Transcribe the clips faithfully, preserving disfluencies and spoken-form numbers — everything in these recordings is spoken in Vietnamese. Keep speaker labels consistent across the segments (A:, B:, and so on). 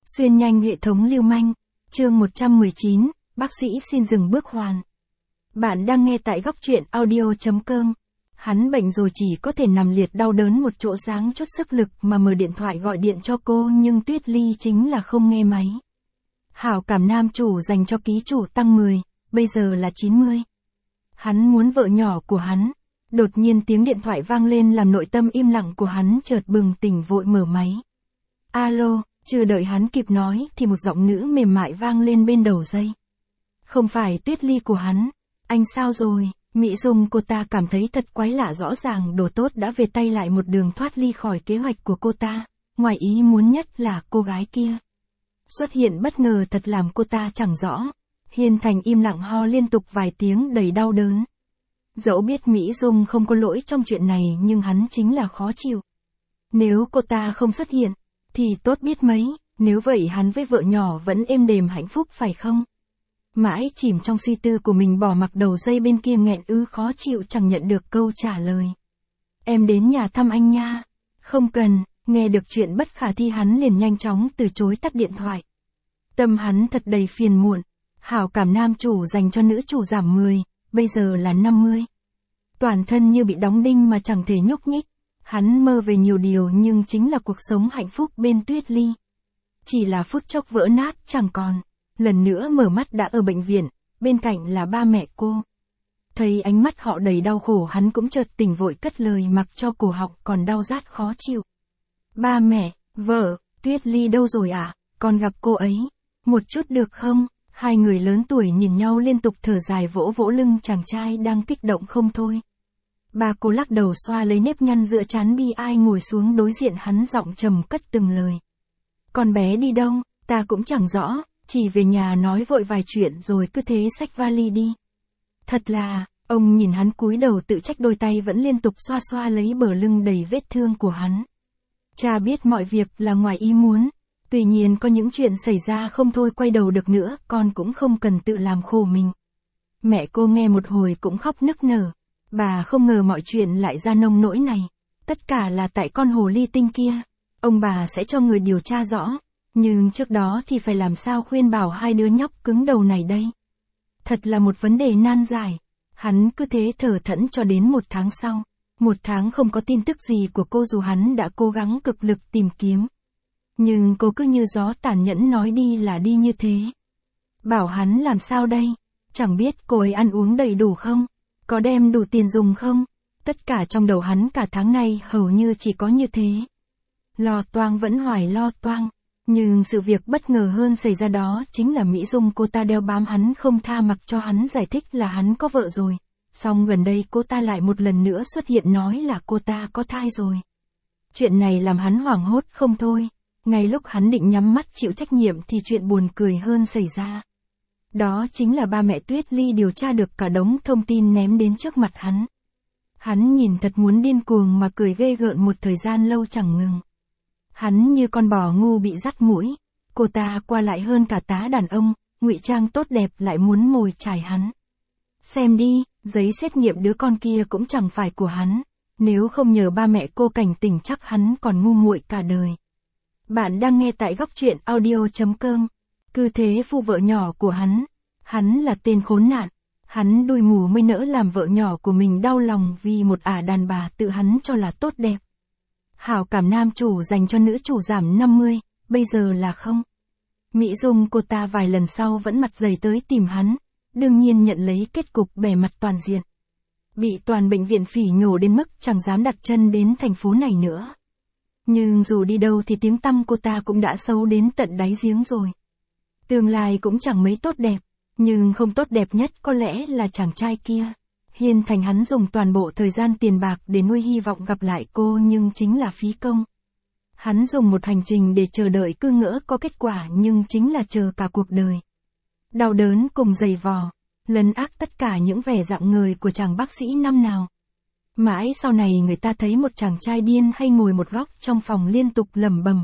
A: Xuyên nhanh hệ thống lưu manh, chương một trăm mười chín, bác sĩ xin dừng bước hoàn. Bạn đang nghe tại góc truyện audio.com. Hắn bệnh rồi chỉ có thể nằm liệt đau đớn một chỗ sáng chốt sức lực mà mở điện thoại gọi điện cho cô nhưng Tuyết Ly chính là không nghe máy. Hảo cảm nam chủ dành cho ký chủ tăng mười, bây giờ là chín mươi. Hắn muốn vợ nhỏ của hắn. Đột nhiên tiếng điện thoại vang lên làm nội tâm im lặng của hắn chợt bừng tỉnh vội mở máy. Alo, chưa đợi hắn kịp nói thì một giọng nữ mềm mại vang lên bên đầu dây. Không phải Tuyết Ly của hắn. Anh sao rồi? Mỹ Dung cô ta cảm thấy thật quái lạ, rõ ràng đồ tốt đã về tay lại một đường thoát ly khỏi kế hoạch của cô ta. Ngoài ý muốn nhất là cô gái kia xuất hiện bất ngờ thật làm cô ta chẳng rõ. Hiên Thành im lặng ho liên tục vài tiếng đầy đau đớn. Dẫu biết Mỹ Dung không có lỗi trong chuyện này nhưng hắn chính là khó chịu. Nếu cô ta không xuất hiện, thì tốt biết mấy, nếu vậy hắn với vợ nhỏ vẫn êm đềm hạnh phúc phải không? Mãi chìm trong suy tư của mình bỏ mặc đầu dây bên kia nghẹn ư khó chịu chẳng nhận được câu trả lời. Em đến nhà thăm anh nha. Không cần, nghe được chuyện bất khả thi hắn liền nhanh chóng từ chối tắt điện thoại. Tâm hắn thật đầy phiền muộn, hảo cảm nam chủ dành cho nữ chủ giảm mười, bây giờ là năm mươi. Toàn thân như bị đóng đinh mà chẳng thể nhúc nhích. Hắn mơ về nhiều điều nhưng chính là cuộc sống hạnh phúc bên Tuyết Ly. Chỉ là phút chốc vỡ nát chẳng còn. Lần nữa mở mắt đã ở bệnh viện, bên cạnh là ba mẹ cô. Thấy ánh mắt họ đầy đau khổ hắn cũng chợt tỉnh vội cất lời mặc cho cổ họng còn đau rát khó chịu. Ba mẹ, vợ, Tuyết Ly đâu rồi ạ? À? Con gặp cô ấy. Một chút được không? Hai người lớn tuổi nhìn nhau liên tục thở dài vỗ vỗ lưng chàng trai đang kích động không thôi. Ba cô lắc đầu xoa lấy nếp nhăn giữa trán bi ai ngồi xuống đối diện hắn giọng trầm cất từng lời. Con bé đi đâu? Ta cũng chẳng rõ, chỉ về nhà nói vội vài chuyện rồi cứ thế xách vali đi. Thật là, ông nhìn hắn cúi đầu tự trách đôi tay vẫn liên tục xoa xoa lấy bờ lưng đầy vết thương của hắn. Cha biết mọi việc là ngoài ý muốn, tuy nhiên có những chuyện xảy ra không thôi quay đầu được nữa, con cũng không cần tự làm khổ mình. Mẹ cô nghe một hồi cũng khóc nức nở. Bà không ngờ mọi chuyện lại ra nông nỗi này. Tất cả là tại con hồ ly tinh kia. Ông bà sẽ cho người điều tra rõ. Nhưng trước đó thì phải làm sao khuyên bảo hai đứa nhóc cứng đầu này đây. Thật là một vấn đề nan giải. Hắn cứ thế thở thẫn cho đến một tháng sau. Một tháng không có tin tức gì của cô dù hắn đã cố gắng cực lực tìm kiếm. Nhưng cô cứ như gió tàn nhẫn nói đi là đi như thế. Bảo hắn làm sao đây? Chẳng biết cô ấy ăn uống đầy đủ không? Có đem đủ tiền dùng không? Tất cả trong đầu hắn cả tháng nay hầu như chỉ có như thế. Lo toang vẫn hoài lo toang. Nhưng sự việc bất ngờ hơn xảy ra đó chính là Mỹ Dung cô ta đeo bám hắn không tha mặc cho hắn giải thích là hắn có vợ rồi. Song gần đây cô ta lại một lần nữa xuất hiện nói là cô ta có thai rồi. Chuyện này làm hắn hoảng hốt không thôi. Ngay lúc hắn định nhắm mắt chịu trách nhiệm thì chuyện buồn cười hơn xảy ra. Đó chính là ba mẹ Tuyết Ly điều tra được cả đống thông tin ném đến trước mặt hắn. Hắn nhìn thật muốn điên cuồng mà cười ghê gợn một thời gian lâu chẳng ngừng. Hắn như con bò ngu bị dắt mũi. Cô ta qua lại hơn cả tá đàn ông, ngụy trang tốt đẹp lại muốn mồi chài hắn. Xem đi, giấy xét nghiệm đứa con kia cũng chẳng phải của hắn. Nếu không nhờ ba mẹ cô cảnh tỉnh chắc hắn còn ngu muội cả đời. Bạn đang nghe tại góc truyện audio.com. Cứ thế phu vợ nhỏ của hắn. Hắn là tên khốn nạn. Hắn đuôi mù mới nỡ làm vợ nhỏ của mình đau lòng vì một ả đàn bà tự hắn cho là tốt đẹp. Hảo cảm nam chủ dành cho nữ chủ giảm năm mươi, bây giờ là không. Mỹ Dung cô ta vài lần sau vẫn mặt dày tới tìm hắn. Đương nhiên nhận lấy kết cục bề mặt toàn diện. Bị toàn bệnh viện phỉ nhổ đến mức chẳng dám đặt chân đến thành phố này nữa. Nhưng dù đi đâu thì tiếng tăm cô ta cũng đã xấu đến tận đáy giếng rồi. Tương lai cũng chẳng mấy tốt đẹp, nhưng không tốt đẹp nhất có lẽ là chàng trai kia. Hiên Thành hắn dùng toàn bộ thời gian tiền bạc để nuôi hy vọng gặp lại cô nhưng chính là phí công. Hắn dùng một hành trình để chờ đợi cứ ngỡ có kết quả nhưng chính là chờ cả cuộc đời. Đau đớn cùng giày vò, lấn át tất cả những vẻ dạng ngời của chàng bác sĩ năm nào. Mãi sau này người ta thấy một chàng trai điên hay ngồi một góc trong phòng liên tục lẩm bẩm.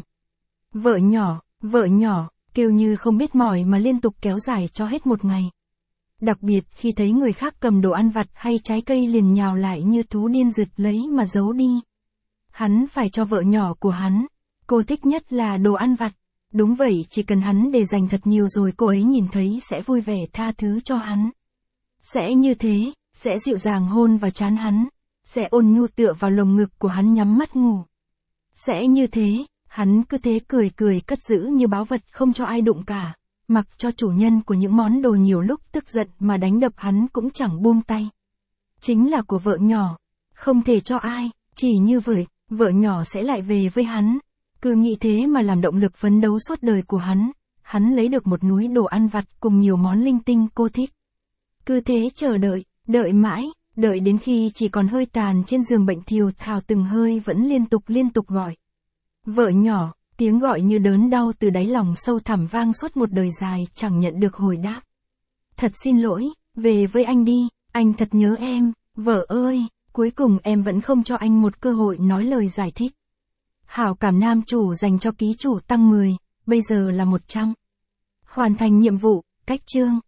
A: Vợ nhỏ, vợ nhỏ. Kêu như không biết mỏi mà liên tục kéo dài cho hết một ngày. Đặc biệt khi thấy người khác cầm đồ ăn vặt hay trái cây liền nhào lại như thú điên rượt lấy mà giấu đi. Hắn phải cho vợ nhỏ của hắn. Cô thích nhất là đồ ăn vặt. Đúng vậy, chỉ cần hắn để dành thật nhiều rồi cô ấy nhìn thấy sẽ vui vẻ tha thứ cho hắn. Sẽ như thế, sẽ dịu dàng hôn vào trán hắn, sẽ ôn nhu tựa vào lồng ngực của hắn nhắm mắt ngủ. Sẽ như thế, hắn cứ thế cười cười cất giữ như báu vật không cho ai đụng cả, mặc cho chủ nhân của những món đồ nhiều lúc tức giận mà đánh đập hắn cũng chẳng buông tay. Chính là của vợ nhỏ, không thể cho ai, chỉ như vậy, vợ nhỏ sẽ lại về với hắn. Cứ nghĩ thế mà làm động lực phấn đấu suốt đời của hắn, hắn lấy được một núi đồ ăn vặt cùng nhiều món linh tinh cô thích. Cứ thế chờ đợi, đợi mãi, đợi đến khi chỉ còn hơi tàn trên giường bệnh thiều thào từng hơi vẫn liên tục liên tục gọi. Vợ nhỏ, tiếng gọi như đớn đau từ đáy lòng sâu thẳm vang suốt một đời dài chẳng nhận được hồi đáp. Thật xin lỗi, về với anh đi, anh thật nhớ em, vợ ơi, cuối cùng em vẫn không cho anh một cơ hội nói lời giải thích. Hảo cảm nam chủ dành cho ký chủ tăng mười, bây giờ là một trăm. Hoàn thành nhiệm vụ, cách chương.